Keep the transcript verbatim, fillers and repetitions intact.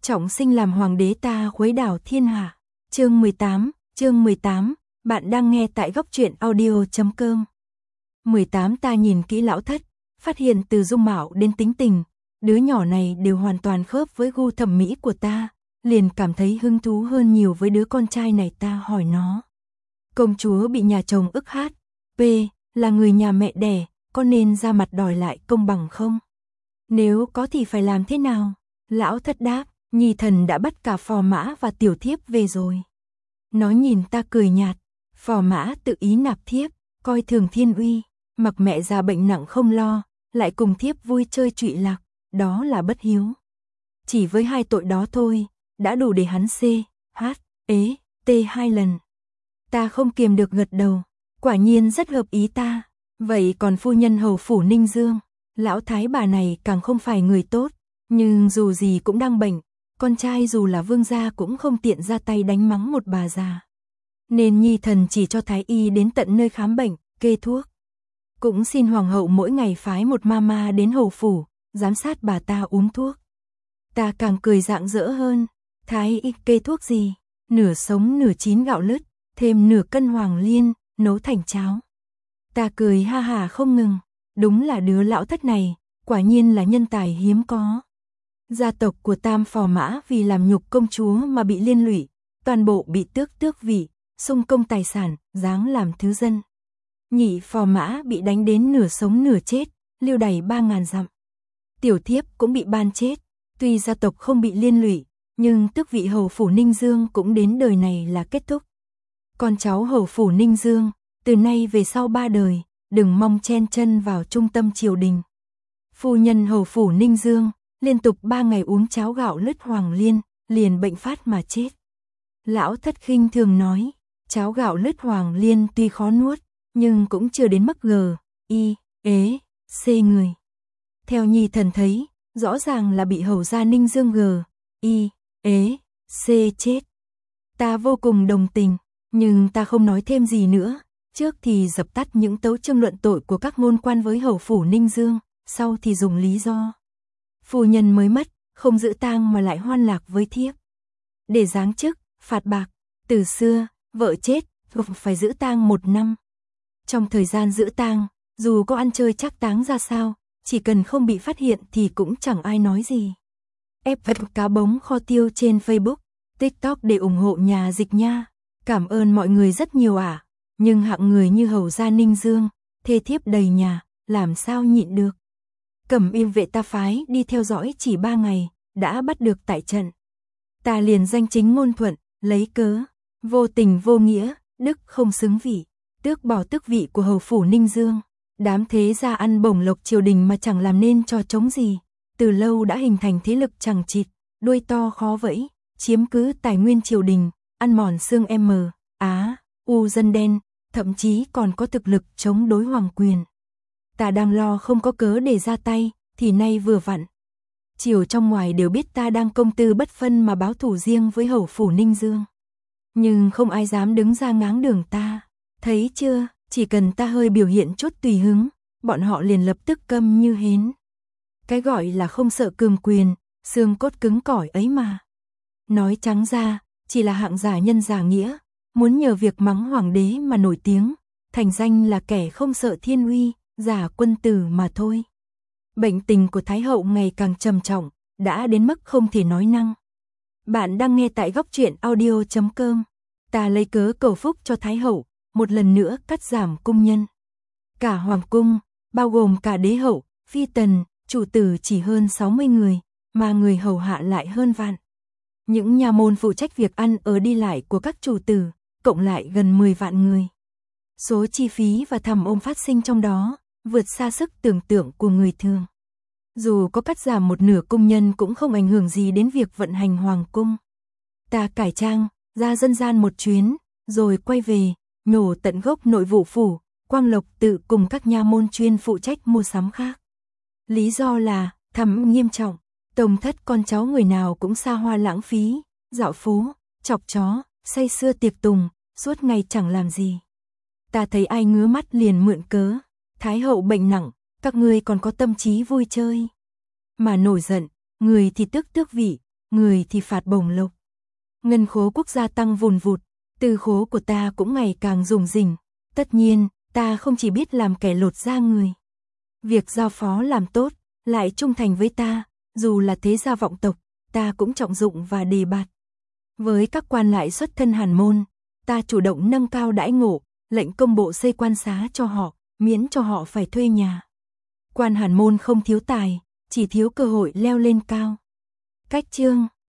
trọng sinh làm hoàng đế ta khuấy đảo thiên hạ. Chương mười tám, chương mười tám, bạn đang nghe tại góc truyện audio chấm com. mười tám Ta nhìn kỹ lão thất, phát hiện từ dung mạo đến tính tình, đứa nhỏ này đều hoàn toàn khớp với gu thẩm mỹ của ta, liền cảm thấy hứng thú hơn nhiều với đứa con trai này. Ta hỏi nó, công chúa bị nhà chồng ức hát, P là người nhà mẹ đẻ, có nên ra mặt đòi lại công bằng không? Nếu có thì phải làm thế nào? Lão thất đáp, nhi thần đã bắt cả phò mã và tiểu thiếp về rồi. Nó nhìn ta cười nhạt, phò mã tự ý nạp thiếp, coi thường thiên uy, mặc mẹ già bệnh nặng không lo, lại cùng thiếp vui chơi trụy lạc, đó là bất hiếu. Chỉ với hai tội đó thôi, đã đủ để hắn C, H, ế, T hai lần. Ta không kiềm được gật đầu, quả nhiên rất hợp ý ta. Vậy còn phu nhân hầu phủ Ninh Dương, lão thái bà này càng không phải người tốt, nhưng dù gì cũng đang bệnh, con trai dù là vương gia cũng không tiện ra tay đánh mắng một bà già. Nên nhi thần chỉ cho thái y đến tận nơi khám bệnh, kê thuốc. Cũng xin hoàng hậu mỗi ngày phái một mama đến hầu phủ, giám sát bà ta uống thuốc. Ta càng cười rạng rỡ hơn, thái y kê thuốc gì? Nửa sống nửa chín gạo lứt, thêm nửa cân hoàng liên, nấu thành cháo. Ta cười ha hà không ngừng, đúng là đứa lão thất này, quả nhiên là nhân tài hiếm có. Gia tộc của Tam phò mã vì làm nhục công chúa mà bị liên lụy, toàn bộ bị tước tước vị, xung công tài sản, giáng làm thứ dân. Nhị phò mã bị đánh đến nửa sống nửa chết, lưu đày ba ngàn dặm. Tiểu thiếp cũng bị ban chết, tuy gia tộc không bị liên lụy, nhưng tước vị hầu phủ Ninh Dương cũng đến đời này là kết thúc. Con cháu hầu phủ Ninh Dương, từ nay về sau ba đời, đừng mong chen chân vào trung tâm triều đình. Phu nhân hầu phủ Ninh Dương, liên tục ba ngày uống cháo gạo lứt hoàng liên, liền bệnh phát mà chết. Lão thất khinh thường nói, cháo gạo lứt hoàng liên tuy khó nuốt, nhưng cũng chưa đến mức G, I, ế, C người. Theo nhi thần thấy, rõ ràng là bị hầu gia Ninh Dương G, I, ế, C chết. Ta vô cùng đồng tình, nhưng ta không nói thêm gì nữa, trước thì dập tắt những tấu chương luận tội của các ngôn quan với hầu phủ Ninh Dương, sau thì dùng lý do phu nhân mới mất, không giữ tang mà lại hoan lạc với thiếp. Để giáng chức, phạt bạc, từ xưa, vợ chết, phải giữ tang một năm. Trong thời gian giữ tang, dù có ăn chơi trác táng ra sao, chỉ cần không bị phát hiện thì cũng chẳng ai nói gì. Ép vật cá bống kho tiêu trên Facebook, TikTok để ủng hộ nhà dịch nha. Cảm ơn mọi người rất nhiều ạ. À. Nhưng hạng người như hầu gia Ninh Dương, thê thiếp đầy nhà, làm sao nhịn được. Cẩm Im vệ ta phái đi theo dõi chỉ ba ngày, đã bắt được tại trận. Ta liền danh chính ngôn thuận, lấy cớ, vô tình vô nghĩa, đức không xứng vị, tước bỏ tước vị của hầu phủ Ninh Dương. Đám thế gia ăn bổng lộc triều đình mà chẳng làm nên trò trống gì, từ lâu đã hình thành thế lực chằng chịt, đuôi to khó vẫy, chiếm cứ tài nguyên triều đình, ăn mòn xương M, Á, U dân đen, thậm chí còn có thực lực chống đối hoàng quyền. Ta đang lo không có cớ để ra tay, thì nay vừa vặn. Triều trong ngoài đều biết ta đang công tư bất phân mà báo thù riêng với hầu phủ Ninh Dương. Nhưng không ai dám đứng ra ngáng đường ta. Thấy chưa, chỉ cần ta hơi biểu hiện chút tùy hứng, bọn họ liền lập tức câm như hến. Cái gọi là không sợ cường quyền, xương cốt cứng cỏi ấy mà. Nói trắng ra, chỉ là hạng giả nhân giả nghĩa, muốn nhờ việc mắng hoàng đế mà nổi tiếng, thành danh là kẻ không sợ thiên uy, giả quân tử mà thôi. Bệnh tình của Thái hậu ngày càng trầm trọng, đã đến mức không thể nói năng. Bạn đang nghe tại góc truyện audio chấm com. Ta lấy cớ cầu phúc cho Thái hậu, một lần nữa cắt giảm cung nhân. Cả hoàng cung, bao gồm cả đế hậu, phi tần, chủ tử chỉ hơn sáu mươi người, mà người hầu hạ lại hơn vạn. Những nhà môn phụ trách việc ăn ở đi lại của các chủ tử, cộng lại gần mười vạn người. Số chi phí và thầm ôm phát sinh trong đó, vượt xa sức tưởng tượng của người thường. Dù có cắt giảm một nửa công nhân cũng không ảnh hưởng gì đến việc vận hành hoàng cung. Ta cải trang, ra dân gian một chuyến, rồi quay về, nhổ tận gốc nội vụ phủ, Quang Lộc tự cùng các nha môn chuyên phụ trách mua sắm khác. Lý do là, thầm nghiêm trọng, tông thất con cháu người nào cũng xa hoa lãng phí, dạo phố, chọc chó, say sưa tiệc tùng, suốt ngày chẳng làm gì. Ta thấy ai ngứa mắt liền mượn cớ, Thái hậu bệnh nặng, các ngươi còn có tâm trí vui chơi. Mà nổi giận, người thì tước tước vị, người thì phạt bổng lộc. Ngân khố quốc gia tăng vùn vụt, tư khố của ta cũng ngày càng rủng rỉnh. Tất nhiên, ta không chỉ biết làm kẻ lột da người. Việc giao phó làm tốt, lại trung thành với ta, dù là thế gia vọng tộc, ta cũng trọng dụng và đề bạt. Với các quan lại xuất thân hàn môn, ta chủ động nâng cao đãi ngộ, lệnh công bộ xây quan xá cho họ, miễn cho họ phải thuê nhà. Quan hàn môn không thiếu tài, chỉ thiếu cơ hội leo lên cao. Cách chương